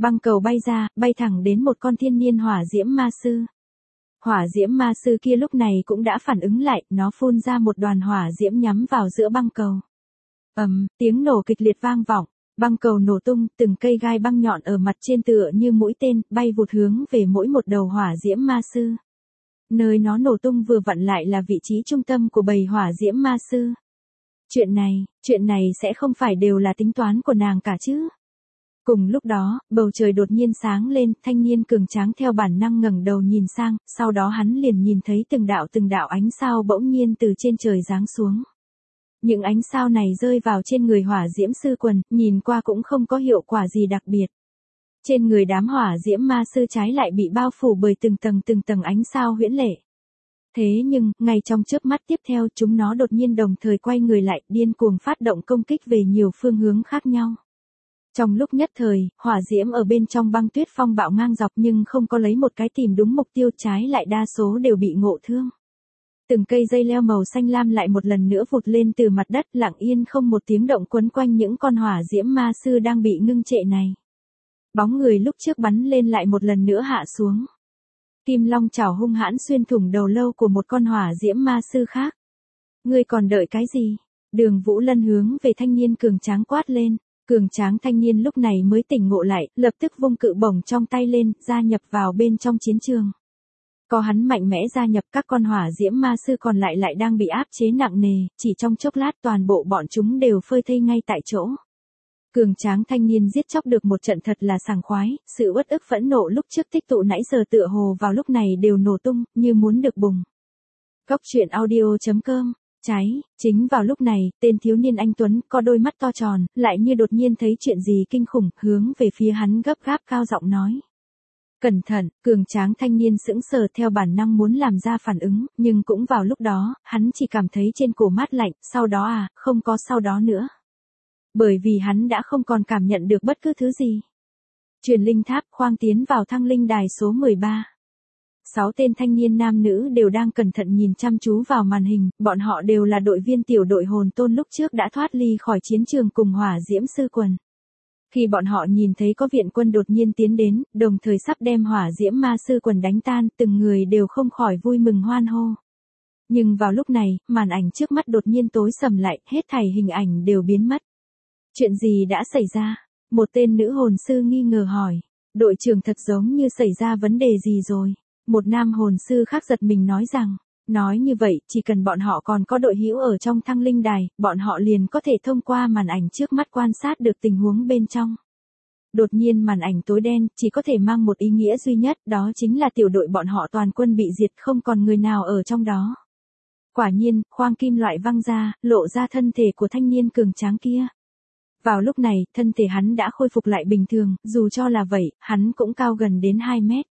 Băng cầu bay ra, bay thẳng đến một con thiên niên hỏa diễm ma sư. Hỏa diễm ma sư kia lúc này cũng đã phản ứng lại, nó phun ra một đoàn hỏa diễm nhắm vào giữa băng cầu. Tiếng nổ kịch liệt vang vọng, băng cầu nổ tung, từng cây gai băng nhọn ở mặt trên tựa như mũi tên, bay vụt hướng về mỗi một đầu hỏa diễm ma sư. Nơi nó nổ tung vừa vặn lại là vị trí trung tâm của bầy hỏa diễm ma sư. Chuyện này sẽ không phải đều là tính toán của nàng cả chứ? Cùng lúc đó, bầu trời đột nhiên sáng lên, thanh niên cường tráng theo bản năng ngẩng đầu nhìn sang, sau đó hắn liền nhìn thấy từng đạo ánh sao bỗng nhiên từ trên trời giáng xuống. Những ánh sao này rơi vào trên người hỏa diễm sư quần, nhìn qua cũng không có hiệu quả gì đặc biệt. Trên người đám hỏa diễm ma sư trái lại bị bao phủ bởi từng tầng ánh sao huyễn lệ. Thế nhưng, ngay trong chớp mắt tiếp theo chúng nó đột nhiên đồng thời quay người lại, điên cuồng phát động công kích về nhiều phương hướng khác nhau. Trong lúc nhất thời, hỏa diễm ở bên trong băng tuyết phong bạo ngang dọc nhưng không có lấy một cái tìm đúng mục tiêu, trái lại đa số đều bị ngộ thương. Từng cây dây leo màu xanh lam lại một lần nữa vụt lên từ mặt đất, lặng yên không một tiếng động quấn quanh những con hỏa diễm ma sư đang bị ngưng trệ này. Bóng người lúc trước bắn lên lại một lần nữa hạ xuống. Kim long chảo hung hãn xuyên thủng đầu lâu của một con hỏa diễm ma sư khác. Ngươi còn đợi cái gì? Đường Vũ Lân hướng về thanh niên cường tráng quát lên. Cường tráng thanh niên lúc này mới tỉnh ngộ lại, lập tức vung cự bổng trong tay lên, gia nhập vào bên trong chiến trường. Có hắn mạnh mẽ gia nhập, các con hỏa diễm ma sư còn lại đang bị áp chế nặng nề, chỉ trong chốc lát toàn bộ bọn chúng đều phơi thây ngay tại chỗ. Cường tráng thanh niên giết chóc được một trận thật là sảng khoái, sự uất ức phẫn nộ lúc trước tích tụ nãy giờ tựa hồ vào lúc này đều nổ tung, như muốn được bùng. Cốc truyện audio.com. Chính vào lúc này, tên thiếu niên anh Tuấn có đôi mắt to tròn, lại như đột nhiên thấy chuyện gì kinh khủng, hướng về phía hắn gấp gáp cao giọng nói. Cẩn thận, cường tráng thanh niên sững sờ theo bản năng muốn làm ra phản ứng, nhưng cũng vào lúc đó, hắn chỉ cảm thấy trên cổ mát lạnh, sau đó không có sau đó nữa. Bởi vì hắn đã không còn cảm nhận được bất cứ thứ gì. Truyền linh tháp khoang tiến vào thăng linh đài số 13. 6 tên thanh niên nam nữ đều đang cẩn thận nhìn chăm chú vào màn hình, bọn họ đều là đội viên tiểu đội hồn tôn lúc trước đã thoát ly khỏi chiến trường cùng hỏa diễm sư quần. Khi bọn họ nhìn thấy có viện quân đột nhiên tiến đến, đồng thời sắp đem hỏa diễm ma sư quần đánh tan, từng người đều không khỏi vui mừng hoan hô. Nhưng vào lúc này, màn ảnh trước mắt đột nhiên tối sầm lại, hết thảy hình ảnh đều biến mất. Chuyện gì đã xảy ra? Một tên nữ hồn sư nghi ngờ hỏi. Đội trưởng thật giống như xảy ra vấn đề gì rồi? Một nam hồn sư khác giật mình nói rằng, nói như vậy, chỉ cần bọn họ còn có đội hữu ở trong thăng linh đài, bọn họ liền có thể thông qua màn ảnh trước mắt quan sát được tình huống bên trong. Đột nhiên màn ảnh tối đen, chỉ có thể mang một ý nghĩa duy nhất, đó chính là tiểu đội bọn họ toàn quân bị diệt, không còn người nào ở trong đó. Quả nhiên, khoang kim loại văng ra, lộ ra thân thể của thanh niên cường tráng kia. Vào lúc này, thân thể hắn đã khôi phục lại bình thường, dù cho là vậy, hắn cũng cao gần đến 2 mét.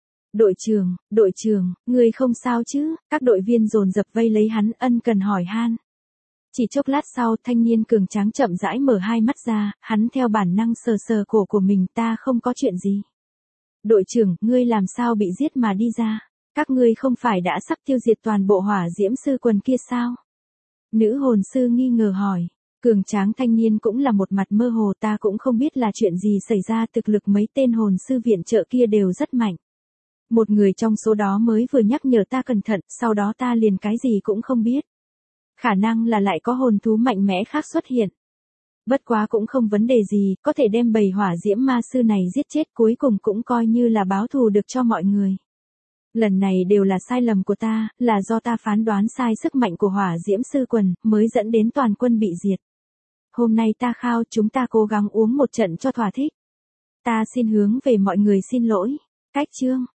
Đội trưởng, ngươi không sao chứ? Các đội viên dồn dập vây lấy hắn, ân cần hỏi han. Chỉ chốc lát sau, thanh niên cường tráng chậm rãi mở hai mắt ra, hắn theo bản năng sờ cổ của mình, ta không có chuyện gì. Đội trưởng, ngươi làm sao bị giết mà đi ra? Các ngươi không phải đã sắp tiêu diệt toàn bộ hỏa diễm sư quần kia sao? Nữ hồn sư nghi ngờ hỏi. Cường tráng thanh niên cũng là một mặt mơ hồ, ta cũng không biết là chuyện gì xảy ra, thực lực mấy tên hồn sư viện trợ kia đều rất mạnh. Một người trong số đó mới vừa nhắc nhở ta cẩn thận, sau đó ta liền cái gì cũng không biết. Khả năng là lại có hồn thú mạnh mẽ khác xuất hiện. Bất quá cũng không vấn đề gì, có thể đem bầy hỏa diễm ma sư này giết chết, cuối cùng cũng coi như là báo thù được cho mọi người. Lần này đều là sai lầm của ta, là do ta phán đoán sai sức mạnh của hỏa diễm sư quần, mới dẫn đến toàn quân bị diệt. Hôm nay ta khao chúng ta cố gắng uống một trận cho thỏa thích. Ta xin hướng về mọi người xin lỗi. Cách chương